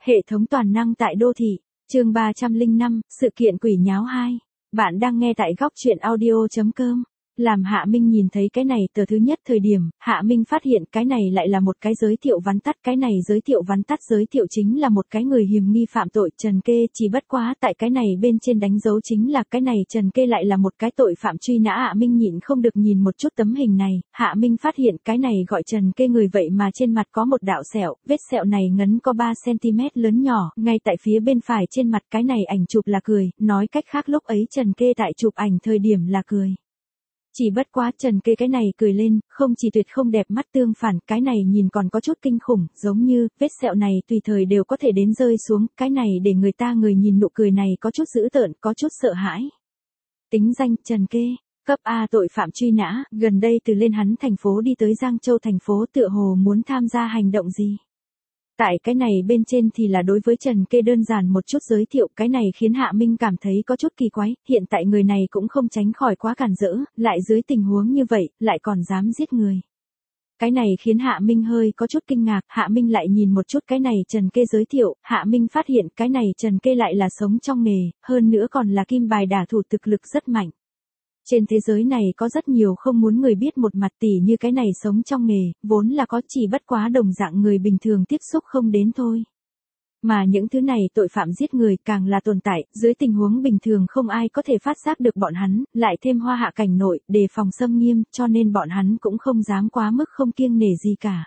Hệ thống toàn năng tại đô thị, chương 305, sự kiện quỷ nháo 2. Bạn đang nghe tại góc truyện audio.com. Làm Hạ Minh nhìn thấy cái này tờ thứ nhất thời điểm, Hạ Minh phát hiện cái này lại là một cái giới thiệu vắn tắt. Cái này giới thiệu vắn tắt giới thiệu chính là một cái người hiểm nghi phạm tội Trần Kê, chỉ bất quá tại cái này bên trên đánh dấu chính là cái này Trần Kê lại là một cái tội phạm truy nã. Hạ Minh nhịn không được nhìn một chút tấm hình này, Hạ Minh phát hiện cái này gọi Trần Kê người vậy mà trên mặt có một đạo sẹo, vết sẹo này ngấn có 3cm lớn nhỏ, ngay tại phía bên phải trên mặt. Cái này ảnh chụp là cười, nói cách khác lúc ấy Trần Kê tại chụp ảnh thời điểm là cười. Chỉ bất quá Trần Kê cái này cười lên, không chỉ tuyệt không đẹp mắt, tương phản, cái này nhìn còn có chút kinh khủng, giống như, vết sẹo này tùy thời đều có thể đến rơi xuống, cái này để người nhìn nụ cười này có chút dữ tợn, có chút sợ hãi. Tính danh, Trần Kê, cấp A tội phạm truy nã, gần đây từ lên hắn thành phố đi tới Giang Châu thành phố tựa hồ muốn tham gia hành động gì. Tại cái này bên trên thì là đối với Trần Kê đơn giản một chút giới thiệu, cái này khiến Hạ Minh cảm thấy có chút kỳ quái, hiện tại người này cũng không tránh khỏi quá cản rỡ, lại dưới tình huống như vậy, lại còn dám giết người. Cái này khiến Hạ Minh hơi có chút kinh ngạc, Hạ Minh lại nhìn một chút cái này Trần Kê giới thiệu, Hạ Minh phát hiện cái này Trần Kê lại là sống trong nghề, hơn nữa còn là kim bài đả thủ thực lực rất mạnh. Trên thế giới này có rất nhiều không muốn người biết một mặt, tỉ như cái này sống trong nghề, vốn là có, chỉ bất quá đồng dạng người bình thường tiếp xúc không đến thôi. Mà những thứ này tội phạm giết người càng là tồn tại, dưới tình huống bình thường không ai có thể phát giác được bọn hắn, lại thêm Hoa Hạ cảnh nội, đề phòng xâm nghiêm, cho nên bọn hắn cũng không dám quá mức không kiêng nể gì cả.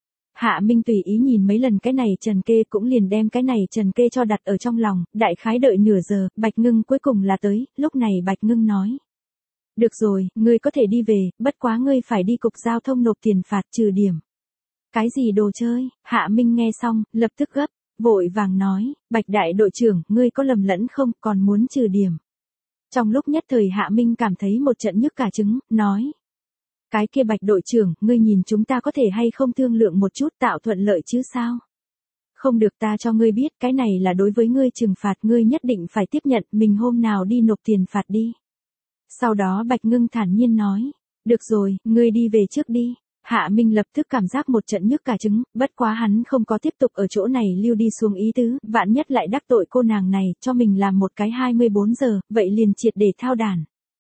Hạ Minh tùy ý nhìn mấy lần cái này Trần Kê, cũng liền đem cái này Trần Kê cho đặt ở trong lòng, đại khái đợi nửa giờ, Bạch Ngưng cuối cùng là tới, lúc này Bạch Ngưng nói. Được rồi, ngươi có thể đi về, bất quá ngươi phải đi cục giao thông nộp tiền phạt trừ điểm. Cái gì đồ chơi? Hạ Minh nghe xong, lập tức gấp, vội vàng nói, Bạch đại đội trưởng, ngươi có lầm lẫn không, còn muốn trừ điểm. Trong lúc nhất thời Hạ Minh cảm thấy một trận nhức cả trứng, nói. Cái kia Bạch đội trưởng, ngươi nhìn chúng ta có thể hay không thương lượng một chút, tạo thuận lợi chứ sao? Không được, ta cho ngươi biết, cái này là đối với ngươi trừng phạt, ngươi nhất định phải tiếp nhận, mình hôm nào đi nộp tiền phạt đi. Sau đó Bạch Ngưng thản nhiên nói, được rồi, ngươi đi về trước đi. Hạ Minh lập tức cảm giác một trận nhức cả trứng, bất quá hắn không có tiếp tục ở chỗ này lưu đi xuống ý tứ, vạn nhất lại đắc tội cô nàng này, cho mình làm một cái 24 giờ, vậy liền triệt để thao đàn.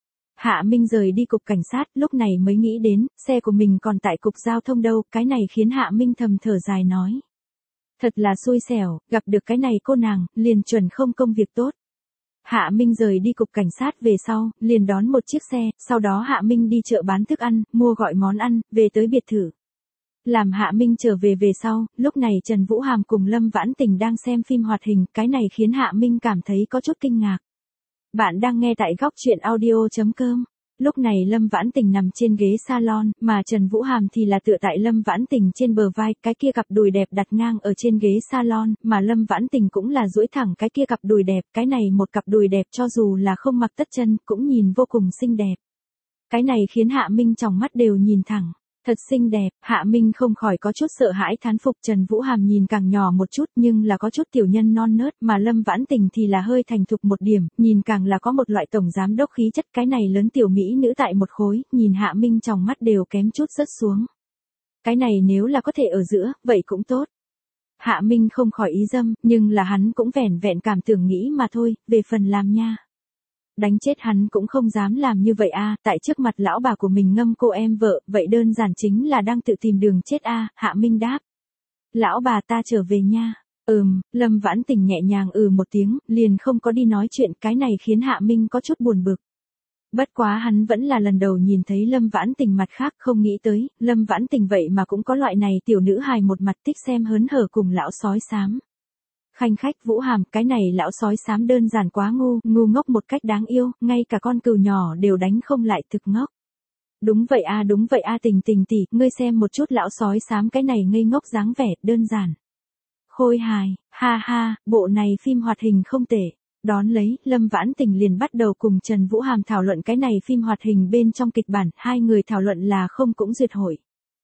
Hạ Minh rời đi cục cảnh sát, lúc này mới nghĩ đến, xe của mình còn tại cục giao thông đâu, cái này khiến Hạ Minh thầm thở dài nói. Thật là xui xẻo, gặp được cái này cô nàng, liền chuẩn không công việc tốt. Hạ Minh rời đi cục cảnh sát về sau, liền đón một chiếc xe, sau đó Hạ Minh đi chợ bán thức ăn, mua gọi món ăn, về tới biệt thự. Làm Hạ Minh trở về sau, lúc này Trần Vũ Hàm cùng Lâm Vãn Tình đang xem phim hoạt hình, cái này khiến Hạ Minh cảm thấy có chút kinh ngạc. Bạn đang nghe tại góc truyện audio.com. Lúc này Lâm Vãn Tình nằm trên ghế salon, mà Trần Vũ Hàm thì là tựa tại Lâm Vãn Tình trên bờ vai, cái kia cặp đùi đẹp đặt ngang ở trên ghế salon, mà Lâm Vãn Tình cũng là duỗi thẳng cái kia cặp đùi đẹp, cái này một cặp đùi đẹp cho dù là không mặc tất chân, cũng nhìn vô cùng xinh đẹp. Cái này khiến Hạ Minh trong mắt đều nhìn thẳng. Thật xinh đẹp, Hạ Minh không khỏi có chút sợ hãi thán phục. Trần Vũ Hàm nhìn càng nhỏ một chút nhưng là có chút tiểu nhân non nớt, mà Lâm Vãn Tình thì là hơi thành thục một điểm, nhìn càng là có một loại tổng giám đốc khí chất. Cái này lớn tiểu mỹ nữ tại một khối, nhìn Hạ Minh trong mắt đều kém chút rớt xuống. Cái này nếu là có thể ở giữa, vậy cũng tốt. Hạ Minh không khỏi ý dâm, nhưng là hắn cũng vẻn vẹn cảm tưởng nghĩ mà thôi, về phần làm nha. Đánh chết hắn cũng không dám làm như vậy a, tại trước mặt lão bà của mình ngâm cô em vợ, vậy đơn giản chính là đang tự tìm đường chết a. Hạ Minh đáp. Lão bà ta trở về nha. Lâm Vãn Tình nhẹ nhàng một tiếng, liền không có đi nói chuyện, cái này khiến Hạ Minh có chút buồn bực. Bất quá hắn vẫn là lần đầu nhìn thấy Lâm Vãn Tình mặt khác, không nghĩ tới, Lâm Vãn Tình vậy mà cũng có loại này tiểu nữ hài một mặt thích xem hớn hở cùng lão sói xám. Khanh khách Vũ Hàm, cái này lão sói xám đơn giản quá ngu ngốc một cách đáng yêu, ngay cả con cừu nhỏ đều đánh không lại, thực ngốc. Đúng vậy a, Tình Tình tỷ, ngươi xem một chút lão sói xám cái này ngây ngốc dáng vẻ, đơn giản. Khôi hài, ha ha, bộ này phim hoạt hình không tệ. Đón lấy, Lâm Vãn Tình liền bắt đầu cùng Trần Vũ Hàm thảo luận cái này phim hoạt hình bên trong kịch bản, hai người thảo luận là không cũng duyệt hội.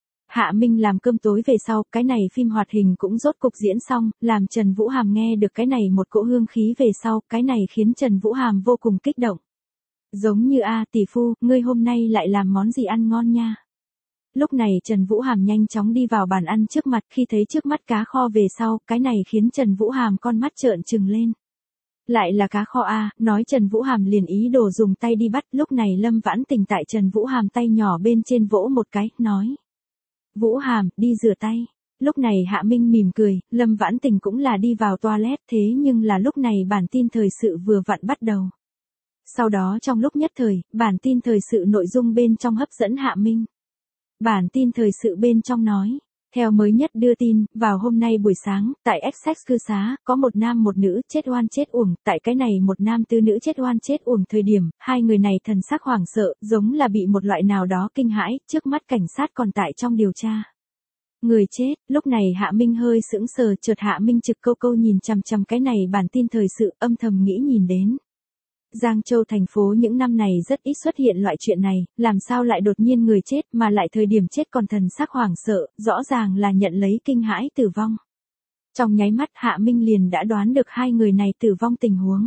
Hạ Minh làm cơm tối về sau, cái này phim hoạt hình cũng rốt cục diễn xong, làm Trần Vũ Hàm nghe được cái này một cỗ hương khí về sau, cái này khiến Trần Vũ Hàm vô cùng kích động. Giống như tỷ phu, ngươi hôm nay lại làm món gì ăn ngon nha. Lúc này Trần Vũ Hàm nhanh chóng đi vào bàn ăn trước mặt, khi thấy trước mắt cá kho về sau, cái này khiến Trần Vũ Hàm con mắt trợn trừng lên. Lại là cá kho a, nói Trần Vũ Hàm liền ý đồ dùng tay đi bắt, lúc này Lâm Vãn Tình tại Trần Vũ Hàm tay nhỏ bên trên vỗ một cái, nói. Vũ Hàm, đi rửa tay. Lúc này Hạ Minh mỉm cười, Lâm Vãn Tình cũng là đi vào toilet, thế nhưng là lúc này bản tin thời sự vừa vặn bắt đầu. Sau đó trong lúc nhất thời, bản tin thời sự nội dung bên trong hấp dẫn Hạ Minh. Bản tin thời sự bên trong nói, theo mới nhất đưa tin, vào hôm nay buổi sáng, tại Essex cư xá, có một nam một nữ chết oan chết uổng, tại cái này một nam tư nữ chết oan chết uổng thời điểm, hai người này thần sắc hoảng sợ, giống là bị một loại nào đó kinh hãi, trước mắt cảnh sát còn tại trong điều tra. Người chết, lúc này Hạ Minh hơi sững sờ, chợt Hạ Minh trực câu câu nhìn chằm chằm cái này bản tin thời sự, âm thầm nghĩ nhìn đến. Giang Châu thành phố những năm này rất ít xuất hiện loại chuyện này, làm sao lại đột nhiên người chết mà lại thời điểm chết còn thần sắc hoảng sợ, rõ ràng là nhận lấy kinh hãi tử vong. Trong nháy mắt Hạ Minh liền đã đoán được hai người này tử vong tình huống.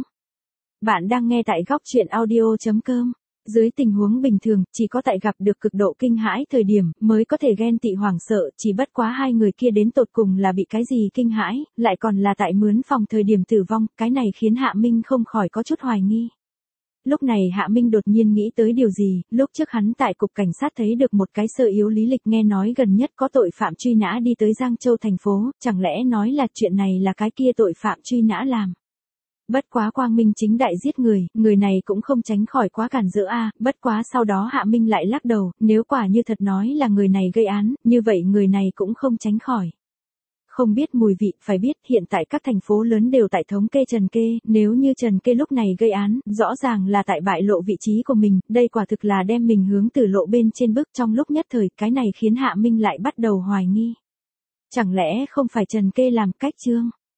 Bạn đang nghe tại góc truyện audio.com. Dưới tình huống bình thường, chỉ có tại gặp được cực độ kinh hãi thời điểm mới có thể ghen tị hoảng sợ, chỉ bất quá hai người kia đến tột cùng là bị cái gì kinh hãi, lại còn là tại mướn phòng thời điểm tử vong, cái này khiến Hạ Minh không khỏi có chút hoài nghi. Lúc này Hạ Minh đột nhiên nghĩ tới điều gì, lúc trước hắn tại cục cảnh sát thấy được một cái sơ yếu lý lịch nghe nói gần nhất có tội phạm truy nã đi tới Giang Châu thành phố, chẳng lẽ nói là chuyện này là cái kia tội phạm truy nã làm. Bất quá quang minh chính đại giết người này cũng không tránh khỏi quá cản rỡ a, bất quá sau đó Hạ Minh lại lắc đầu, nếu quả như thật nói là người này gây án, như vậy người này cũng không tránh khỏi. Không biết mùi vị, phải biết hiện tại các thành phố lớn đều tại thống kê Trần Kê, nếu như Trần Kê lúc này gây án, rõ ràng là tại bại lộ vị trí của mình, đây quả thực là đem mình hướng từ lộ bên trên bước trong lúc nhất thời, cái này khiến Hạ Minh lại bắt đầu hoài nghi. Chẳng lẽ không phải Trần Kê làm cách trương?